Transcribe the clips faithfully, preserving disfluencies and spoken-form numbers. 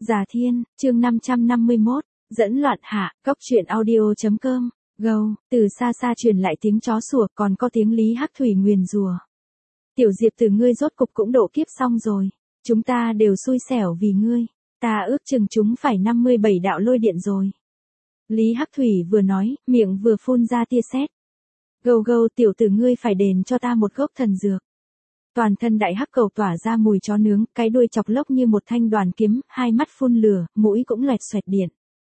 Già Thiên, chương năm trăm năm mươi mốt, dẫn loạn hạ, cốc truyện audio.com, go, từ xa xa truyền lại tiếng chó sủa còn có tiếng Lý Hắc Thủy nguyền rủa. Tiểu Diệp từ ngươi rốt cục cũng độ kiếp xong rồi, chúng ta đều xui xẻo vì ngươi, ta ước chừng chúng phải năm mươi bảy đạo lôi điện rồi. Lý Hắc Thủy vừa nói, miệng vừa phun ra tia sét. Gâu gâu tiểu tử ngươi phải đền cho ta một gốc thần dược. Toàn thân đại hắc cầu tỏa ra mùi chó nướng, cái đuôi chọc lốc như một thanh đoàn kiếm, hai mắt phun lửa, mũi cũng loẹt xoẹt điện.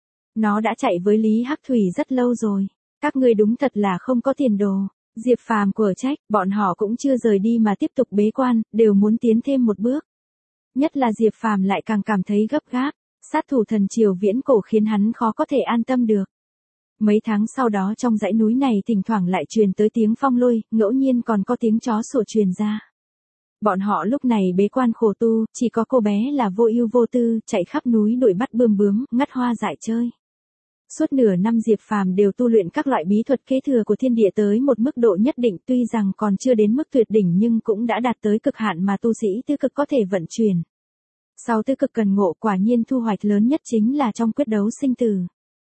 Nó đã chạy với Lý Hắc Thủy rất lâu rồi. Các ngươi đúng thật là không có tiền đồ. Diệp Phàm của trách, bọn họ cũng chưa rời đi mà tiếp tục bế quan, đều muốn tiến thêm một bước. Nhất là Diệp Phàm lại càng cảm thấy gấp gáp, sát thủ thần triều viễn cổ khiến hắn khó có thể an tâm được. Mấy tháng sau đó trong dãy núi này thỉnh thoảng lại truyền tới tiếng phong lôi, ngẫu nhiên còn có tiếng chó sủa truyền ra. Bọn họ lúc này bế quan khổ tu, chỉ có cô bé là vô ưu vô tư, chạy khắp núi đuổi bắt bươm bướm, ngắt hoa dại chơi. Suốt nửa năm Diệp Phàm đều tu luyện các loại bí thuật kế thừa của thiên địa tới một mức độ nhất định, tuy rằng còn chưa đến mức tuyệt đỉnh nhưng cũng đã đạt tới cực hạn mà tu sĩ tứ cực có thể vận chuyển. Sau tứ cực cần ngộ, quả nhiên thu hoạch lớn nhất chính là trong quyết đấu sinh tử.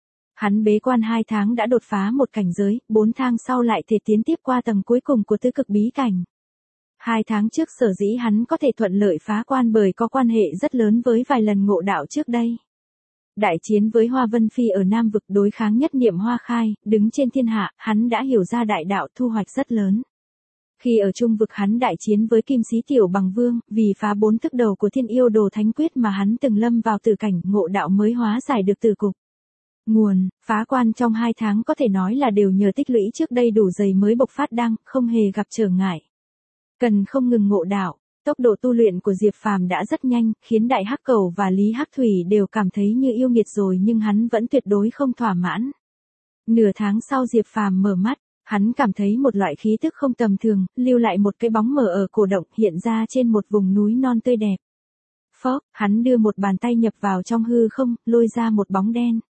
Hắn bế quan hai tháng đã đột phá một cảnh giới, bốn tháng sau lại thể tiến tiếp qua tầng cuối cùng của tứ cực bí cảnh. Hai tháng trước sở dĩ hắn có thể thuận lợi phá quan bởi có quan hệ rất lớn với vài lần ngộ đạo trước đây. Đại chiến với Hoa Vân Phi ở Nam Vực, đối kháng nhất niệm Hoa Khai, đứng trên thiên hạ, hắn đã hiểu ra đại đạo thu hoạch rất lớn. Khi ở Trung Vực hắn đại chiến với Kim Sĩ Tiểu Bằng Vương, vì phá bốn thức đầu của Thiên Yêu Đồ Thánh Quyết mà hắn từng lâm vào tử cảnh, ngộ đạo mới hóa giải được tử cục. Nguồn, phá quan trong hai tháng có thể nói là đều nhờ tích lũy trước đây đủ dày mới bộc phát đăng, không hề gặp trở ngại. Cần không ngừng ngộ đạo, tốc độ tu luyện của Diệp Phàm đã rất nhanh, khiến Đại Hắc Cầu và Lý Hắc Thủy đều cảm thấy như yêu nghiệt rồi nhưng hắn vẫn tuyệt đối không thỏa mãn. Nửa tháng sau Diệp Phàm mở mắt, hắn cảm thấy một loại khí tức không tầm thường, lưu lại một cái bóng mờ ở cổ động hiện ra trên một vùng núi non tươi đẹp. Phốc, hắn đưa một bàn tay nhập vào trong hư không, lôi ra một bóng đen.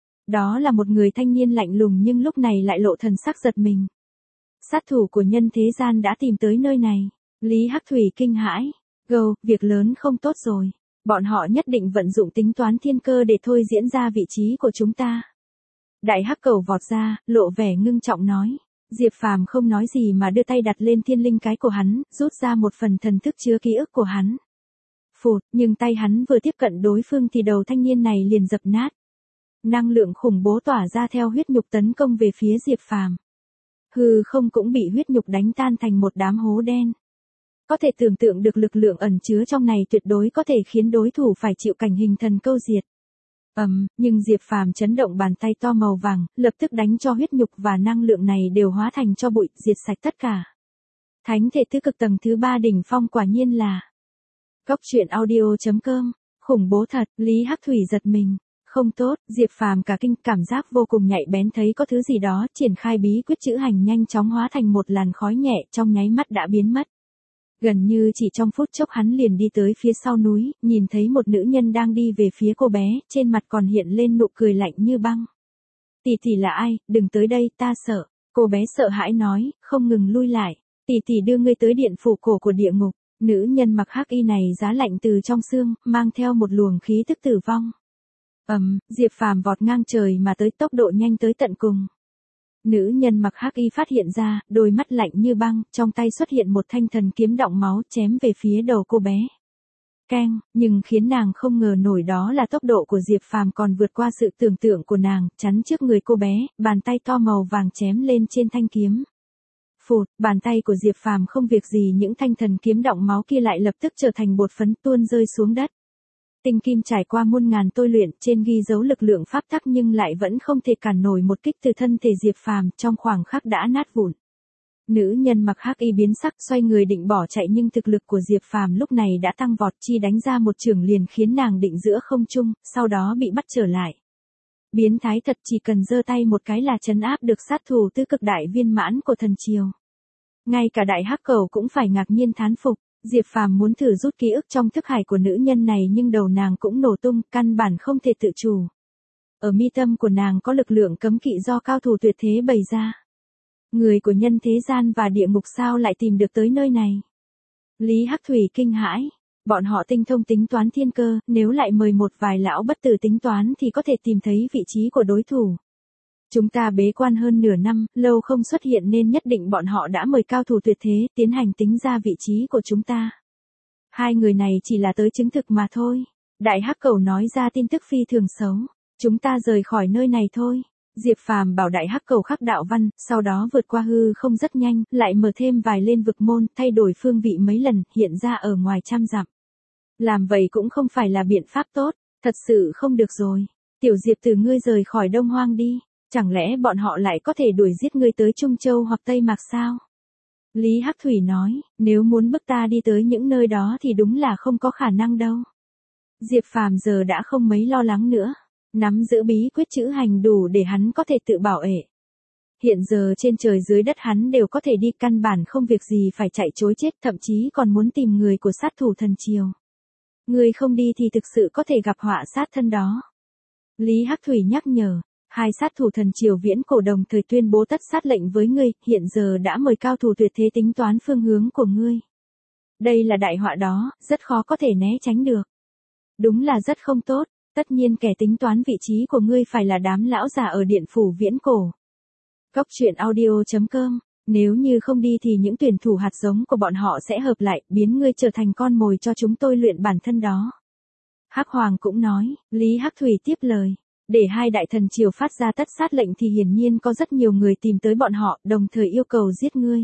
Đó là một người thanh niên lạnh lùng nhưng lúc này lại lộ thần sắc giật mình. Sát thủ của nhân thế gian đã tìm tới nơi này. Lý Hắc Thủy kinh hãi. Gâu, việc lớn không tốt rồi. Bọn họ nhất định vận dụng tính toán thiên cơ để thôi diễn ra vị trí của chúng ta. Đại Hắc Cầu vọt ra, lộ vẻ ngưng trọng nói. Diệp Phàm không nói gì mà đưa tay đặt lên thiên linh cái của hắn, rút ra một phần thần thức chứa ký ức của hắn. Phụt, nhưng tay hắn vừa tiếp cận đối phương thì đầu thanh niên này liền dập nát. Năng lượng khủng bố tỏa ra theo huyết nhục tấn công về phía Diệp Phàm. Hư không cũng bị huyết nhục đánh tan thành một đám hố đen. Có thể tưởng tượng được lực lượng ẩn chứa trong này tuyệt đối có thể khiến đối thủ phải chịu cảnh hình thần câu diệt. Ầm, um, nhưng Diệp Phàm chấn động bàn tay to màu vàng, lập tức đánh cho huyết nhục và năng lượng này đều hóa thành cho bụi, diệt sạch tất cả. Thánh thể tứ cực tầng thứ ba đỉnh phong quả nhiên là. Cốc truyện audio.com, khủng bố thật, Lý Hắc Thủy giật mình. Không tốt, Diệp Phàm cả kinh, cảm giác vô cùng nhạy bén thấy có thứ gì đó, triển khai bí quyết chữ hành nhanh chóng hóa thành một làn khói nhẹ, trong nháy mắt đã biến mất. Gần như chỉ trong phút chốc hắn liền đi tới phía sau núi, nhìn thấy một nữ nhân đang đi về phía cô bé, trên mặt còn hiện lên nụ cười lạnh như băng. Tỷ tỷ là ai, đừng tới đây, ta sợ. Cô bé sợ hãi nói, không ngừng lui lại. Tỷ tỷ đưa ngươi tới điện phủ cổ của địa ngục. Nữ nhân mặc hắc y này giá lạnh từ trong xương, mang theo một luồng khí tức tử vong. Ầm, um, Diệp Phàm vọt ngang trời mà tới tốc độ nhanh tới tận cùng. Nữ nhân mặc hắc y phát hiện ra, đôi mắt lạnh như băng, trong tay xuất hiện một thanh thần kiếm đọng máu chém về phía đầu cô bé. Keng, nhưng khiến nàng không ngờ nổi đó là tốc độ của Diệp Phàm còn vượt qua sự tưởng tượng của nàng, chắn trước người cô bé, bàn tay to màu vàng chém lên trên thanh kiếm. Phụt, bàn tay của Diệp Phàm không việc gì những thanh thần kiếm đọng máu kia lại lập tức trở thành bột phấn tuôn rơi xuống đất. Tinh kim trải qua muôn ngàn tôi luyện, trên ghi dấu lực lượng pháp tắc nhưng lại vẫn không thể cản nổi một kích từ thân thể Diệp Phàm, trong khoảng khắc đã nát vụn. Nữ nhân mặc hắc y biến sắc xoay người định bỏ chạy nhưng thực lực của Diệp Phàm lúc này đã tăng vọt, chi đánh ra một chưởng liền khiến nàng định giữa không trung, sau đó bị bắt trở lại. Biến thái thật, chỉ cần giơ tay một cái là trấn áp được sát thủ tứ cực đại viên mãn của thần triều. Ngay cả Đại Hắc Cầu cũng phải ngạc nhiên thán phục. Diệp Phàm muốn thử rút ký ức trong thức hải của nữ nhân này nhưng đầu nàng cũng nổ tung, căn bản không thể tự chủ. Ở mi tâm của nàng có lực lượng cấm kỵ do cao thủ tuyệt thế bày ra. Người của nhân thế gian và địa ngục sao lại tìm được tới nơi này? Lý Hắc Thủy kinh hãi. Bọn họ tinh thông tính toán thiên cơ, nếu lại mời một vài lão bất tử tính toán thì có thể tìm thấy vị trí của đối thủ. Chúng ta bế quan hơn nửa năm, lâu không xuất hiện nên nhất định bọn họ đã mời cao thủ tuyệt thế, tiến hành tính ra vị trí của chúng ta. Hai người này chỉ là tới chứng thực mà thôi. Đại Hắc Cẩu nói ra tin tức phi thường xấu. Chúng ta rời khỏi nơi này thôi. Diệp Phàm bảo Đại Hắc Cẩu khắc đạo văn, sau đó vượt qua hư không rất nhanh, lại mở thêm vài lên vực môn, thay đổi phương vị mấy lần, hiện ra ở ngoài trăm dặm. Làm vậy cũng không phải là biện pháp tốt, thật sự không được rồi. Tiểu Diệp từ ngươi rời khỏi Đông Hoang đi, chẳng lẽ bọn họ lại có thể đuổi giết ngươi tới Trung Châu hoặc Tây Mạc sao? Lý Hắc Thủy nói, nếu muốn bức ta đi tới những nơi đó thì đúng là không có khả năng đâu. Diệp Phàm giờ đã không mấy lo lắng nữa, nắm giữ bí quyết chữ hành đủ để hắn có thể tự bảo vệ. Hiện giờ trên trời dưới đất hắn đều có thể đi, căn bản không việc gì phải chạy chối chết, thậm chí còn muốn tìm người của sát thủ thần triều. Người không đi thì thực sự có thể gặp họa sát thân đó. Lý Hắc Thủy nhắc nhở, hai sát thủ thần triều viễn cổ đồng thời tuyên bố tất sát lệnh với ngươi, hiện giờ đã mời cao thủ tuyệt thế tính toán phương hướng của ngươi. Đây là đại họa đó, rất khó có thể né tránh được. Đúng là rất không tốt, tất nhiên kẻ tính toán vị trí của ngươi phải là đám lão già ở điện phủ viễn cổ. Cốc truyện audio chấm com, nếu như không đi thì những tuyển thủ hạt giống của bọn họ sẽ hợp lại, biến ngươi trở thành con mồi cho chúng tôi luyện bản thân đó. Hắc Hoàng cũng nói, Lý Hắc Thủy tiếp lời, để hai đại thần triều phát ra tất sát lệnh thì hiển nhiên có rất nhiều người tìm tới bọn họ, đồng thời yêu cầu giết ngươi.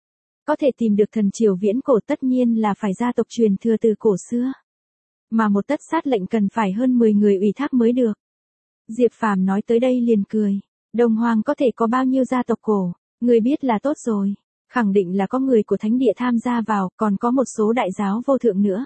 Có thể tìm được thần triều viễn cổ tất nhiên là phải gia tộc truyền thừa từ cổ xưa. Mà một tất sát lệnh cần phải hơn mười người ủy thác mới được. Diệp Phàm nói tới đây liền cười, Đông Hoang có thể có bao nhiêu gia tộc cổ, người biết là tốt rồi, khẳng định là có người của thánh địa tham gia vào, còn có một số đại giáo vô thượng nữa.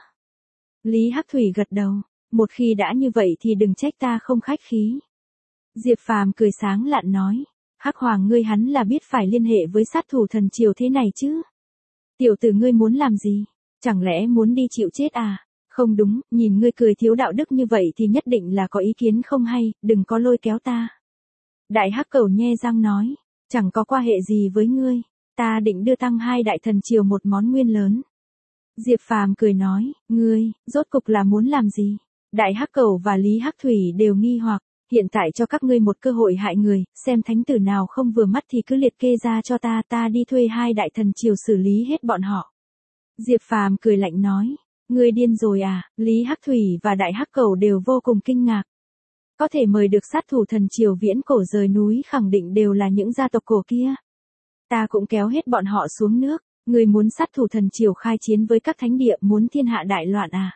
Lý Hắc Thủy gật đầu, một khi đã như vậy thì đừng trách ta không khách khí. Diệp Phàm cười sáng lạn nói, Hắc Hoàng ngươi hắn là biết phải liên hệ với sát thủ thần triều thế này chứ. Tiểu tử ngươi muốn làm gì, chẳng lẽ muốn đi chịu chết à? Không đúng, nhìn ngươi cười thiếu đạo đức như vậy thì nhất định là có ý kiến không hay, đừng có lôi kéo ta. Đại Hắc Cẩu nhe răng nói, chẳng có quan hệ gì với ngươi, ta định đưa tăng hai đại thần triều một món nguyên lớn. Diệp Phàm cười nói, ngươi, rốt cục là muốn làm gì? Đại Hắc Cẩu và Lý Hắc Thủy đều nghi hoặc, hiện tại cho các ngươi một cơ hội hại người, xem thánh tử nào không vừa mắt thì cứ liệt kê ra cho ta, ta đi thuê hai đại thần triều xử lý hết bọn họ. Diệp Phàm cười lạnh nói, ngươi điên rồi à? Lý Hắc Thủy và Đại Hắc Cẩu đều vô cùng kinh ngạc. Có thể mời được sát thủ thần triều viễn cổ rời núi khẳng định đều là những gia tộc cổ kia. Ta cũng kéo hết bọn họ xuống nước, ngươi muốn sát thủ thần triều khai chiến với các thánh địa, muốn thiên hạ đại loạn à?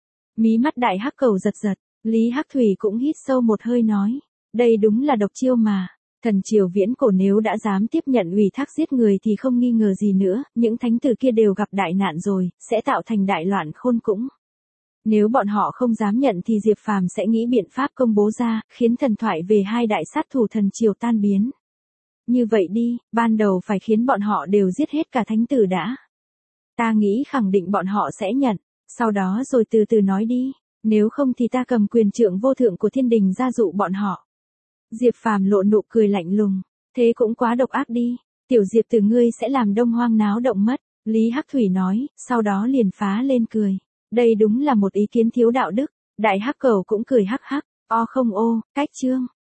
Mí mắt Đại Hắc Cẩu giật giật, Lý Hắc Thủy cũng hít sâu một hơi nói, đây đúng là độc chiêu mà. Thần triều viễn cổ nếu đã dám tiếp nhận ủy thác giết người thì không nghi ngờ gì nữa, những thánh tử kia đều gặp đại nạn rồi, sẽ tạo thành đại loạn khôn cũng. Nếu bọn họ không dám nhận thì Diệp Phàm sẽ nghĩ biện pháp công bố ra, khiến thần thoại về hai đại sát thủ thần triều tan biến. Như vậy đi, ban đầu phải khiến bọn họ đều giết hết cả thánh tử đã. Ta nghĩ khẳng định bọn họ sẽ nhận, sau đó rồi từ từ nói đi, nếu không thì ta cầm quyền trượng vô thượng của thiên đình ra dụ bọn họ. Diệp Phàm lộ nụ cười lạnh lùng, thế cũng quá độc ác đi, tiểu Diệp từ ngươi sẽ làm Đông Hoang náo động mất, Lý Hắc Thủy nói, sau đó liền phá lên cười. Đây đúng là một ý kiến thiếu đạo đức, Đại Hắc Cẩu cũng cười hắc hắc, o không ô, cách chương.